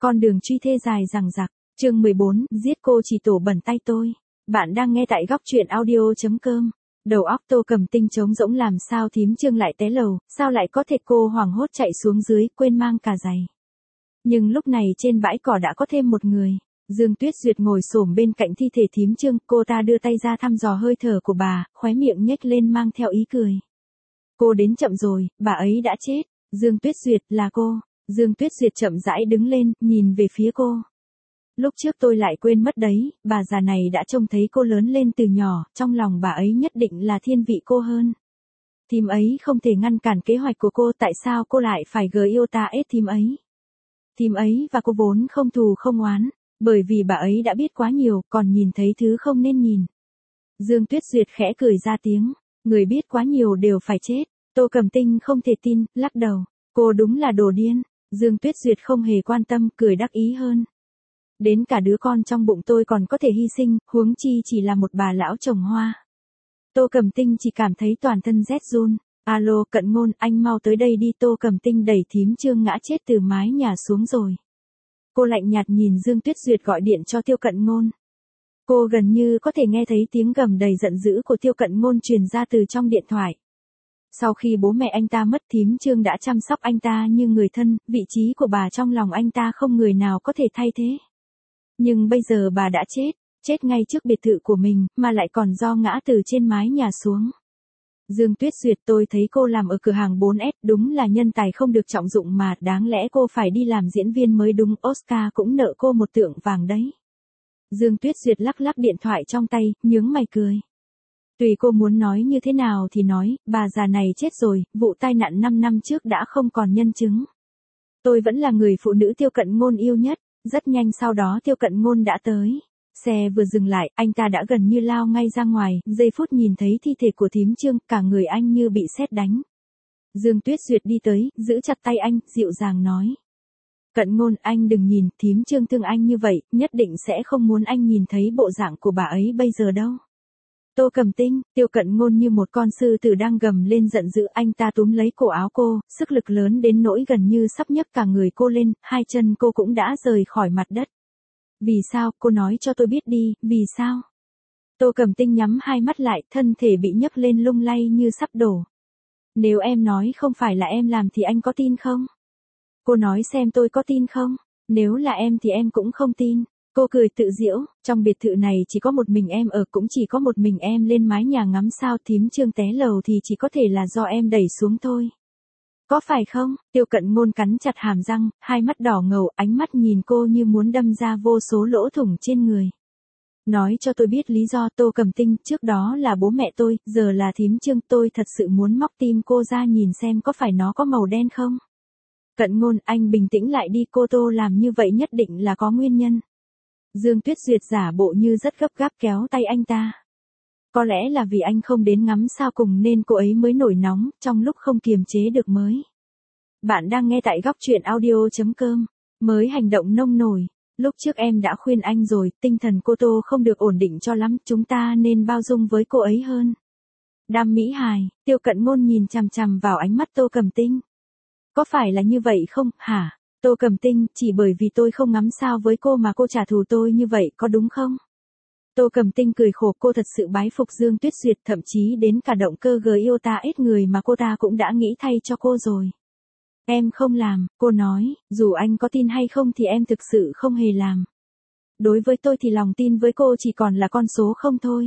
Con đường truy thê dài dằng dặc, chương 14, giết cô chỉ tổ bẩn tay tôi. Bạn đang nghe tại góc truyện audio.com. Đầu óc Tô Cầm Tinh trống rỗng, làm sao thím Trương lại té lầu, sao lại có thể, cô hoảng hốt chạy xuống dưới, quên mang cả giày. Nhưng lúc này trên bãi cỏ đã có thêm một người. Dương Tuyết Duyệt ngồi xổm bên cạnh thi thể thím Trương, cô ta đưa tay ra thăm dò hơi thở của bà, khóe miệng nhếch lên mang theo ý cười. Cô đến chậm rồi, bà ấy đã chết. Dương Tuyết Duyệt, là cô. Dương Tuyết Duyệt chậm rãi đứng lên, nhìn về phía cô. Lúc trước tôi lại quên mất đấy, bà già này đã trông thấy cô lớn lên từ nhỏ, trong lòng bà ấy nhất định là thiên vị cô hơn. Thím ấy không thể ngăn cản kế hoạch của cô, tại sao cô lại phải yêu ta ết thím ấy? Thím ấy và cô vốn không thù không oán, bởi vì bà ấy đã biết quá nhiều, còn nhìn thấy thứ không nên nhìn. Dương Tuyết Duyệt khẽ cười ra tiếng, người biết quá nhiều đều phải chết. Tô Cầm Tinh không thể tin, lắc đầu, cô đúng là đồ điên. Dương Tuyết Duyệt không hề quan tâm, cười đắc ý hơn. Đến cả đứa con trong bụng tôi còn có thể hy sinh, huống chi chỉ là một bà lão trồng hoa. Tô Cầm Tinh chỉ cảm thấy toàn thân rét run. Alo, Cận Ngôn, anh mau tới đây đi. Tô Cầm Tinh đẩy thím Trương ngã chết từ mái nhà xuống rồi. Cô lạnh nhạt nhìn Dương Tuyết Duyệt gọi điện cho Tiêu Cận Ngôn. Cô gần như có thể nghe thấy tiếng gầm đầy giận dữ của Tiêu Cận Ngôn truyền ra từ trong điện thoại. Sau khi bố mẹ anh ta mất, thím Trương đã chăm sóc anh ta như người thân, vị trí của bà trong lòng anh ta không người nào có thể thay thế. Nhưng bây giờ bà đã chết ngay trước biệt thự của mình, mà lại còn do ngã từ trên mái nhà xuống. Dương Tuyết Duyệt, tôi thấy cô làm ở cửa hàng 4S, đúng là nhân tài không được trọng dụng mà, đáng lẽ cô phải đi làm diễn viên mới đúng, Oscar cũng nợ cô một tượng vàng đấy. Dương Tuyết Duyệt lắc lắc điện thoại trong tay, nhướng mày cười. Tùy cô muốn nói như thế nào thì nói, bà già này chết rồi, vụ tai nạn 5 năm trước đã không còn nhân chứng. Tôi vẫn là người phụ nữ Tiêu Cận Ngôn yêu nhất. Rất nhanh sau đó Tiêu Cận Ngôn đã tới. Xe vừa dừng lại, anh ta đã gần như lao ngay ra ngoài, giây phút nhìn thấy thi thể của thím Trương, cả người anh như bị sét đánh. Dương Tuyết Duyệt đi tới, giữ chặt tay anh, dịu dàng nói. Cận Ngôn, anh đừng nhìn, thím Trương thương anh như vậy, nhất định sẽ không muốn anh nhìn thấy bộ dạng của bà ấy bây giờ đâu. Tô Cầm Tinh, Tiêu Cận Ngôn như một con sư tử đang gầm lên giận dữ, anh ta túm lấy cổ áo cô, sức lực lớn đến nỗi gần như sắp nhấc cả người cô lên, hai chân cô cũng đã rời khỏi mặt đất. Vì sao, cô nói cho tôi biết đi, vì sao? Tô Cầm Tinh nhắm hai mắt lại, thân thể bị nhấc lên lung lay như sắp đổ. Nếu em nói không phải là em làm thì anh có tin không? Cô nói xem tôi có tin không? Nếu là em thì em cũng không tin. Cô cười tự giễu, trong biệt thự này chỉ có một mình em ở, cũng chỉ có một mình em lên mái nhà ngắm sao, thím Trương té lầu thì chỉ có thể là do em đẩy xuống thôi. Có phải không? Tiêu Cận Ngôn cắn chặt hàm răng, hai mắt đỏ ngầu, ánh mắt nhìn cô như muốn đâm ra vô số lỗ thủng trên người. Nói cho tôi biết lý do. Tô Cầm Tinh, trước đó là bố mẹ tôi, giờ là thím Trương, tôi thật sự muốn móc tim cô ra nhìn xem có phải nó có màu đen không? Cận Ngôn, anh bình tĩnh lại đi, cô Tô làm như vậy nhất định là có nguyên nhân. Dương Tuyết Duyệt giả bộ như rất gấp gáp kéo tay anh ta. Có lẽ là vì anh không đến ngắm sao cùng nên cô ấy mới nổi nóng, trong lúc không kiềm chế được mới. Bạn đang nghe tại góc truyện audio.com. Mới hành động nông nổi. Lúc trước em đã khuyên anh rồi, tinh thần cô Tô không được ổn định cho lắm, chúng ta nên bao dung với cô ấy hơn. Đam mỹ hài, Tiêu Cận Ngôn nhìn chằm chằm vào ánh mắt Tô Cầm Tinh. Có phải là như vậy không, hả? Tô Cầm Tinh, chỉ bởi vì tôi không ngắm sao với cô mà cô trả thù tôi như vậy, có đúng không? Tô Cầm Tinh cười khổ, cô thật sự bái phục Dương Tuyết Duyệt, thậm chí đến cả động cơ yêu ta ít người mà cô ta cũng đã nghĩ thay cho cô rồi. Em không làm, cô nói, dù anh có tin hay không thì em thực sự không hề làm. Đối với tôi thì lòng tin với cô chỉ còn là con số không thôi.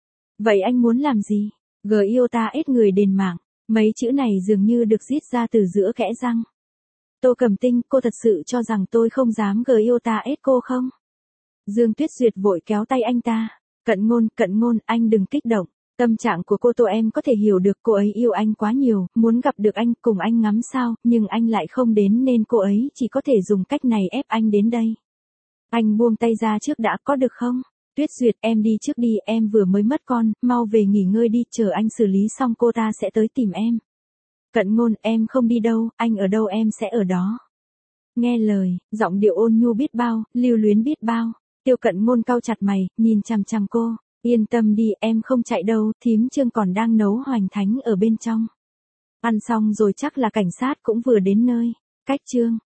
Vậy anh muốn làm gì? Yêu ta ít người đền mạng, mấy chữ này dường như được rít ra từ giữa kẽ răng. Tô Cầm Tinh, cô thật sự cho rằng tôi không dám yêu ta ết cô không? Dương Tuyết Duyệt vội kéo tay anh ta. Cận Ngôn, anh đừng kích động. Tâm trạng của cô Tô em có thể hiểu được, cô ấy yêu anh quá nhiều, muốn gặp được anh, cùng anh ngắm sao, nhưng anh lại không đến nên cô ấy chỉ có thể dùng cách này ép anh đến đây. Anh buông tay ra trước đã, có được không? Tuyết Duyệt, em đi trước đi, em vừa mới mất con, mau về nghỉ ngơi đi, chờ anh xử lý xong cô ta sẽ tới tìm em. Cận Ngôn, em không đi đâu, anh ở đâu em sẽ ở đó. Nghe lời, giọng điệu ôn nhu biết bao, lưu luyến biết bao. Tiêu Cận Ngôn cau chặt mày, nhìn chằm chằm cô. Yên tâm đi, em không chạy đâu, thím Trương còn đang nấu hoành thánh ở bên trong. Ăn xong rồi chắc là cảnh sát cũng vừa đến nơi. Cách chương.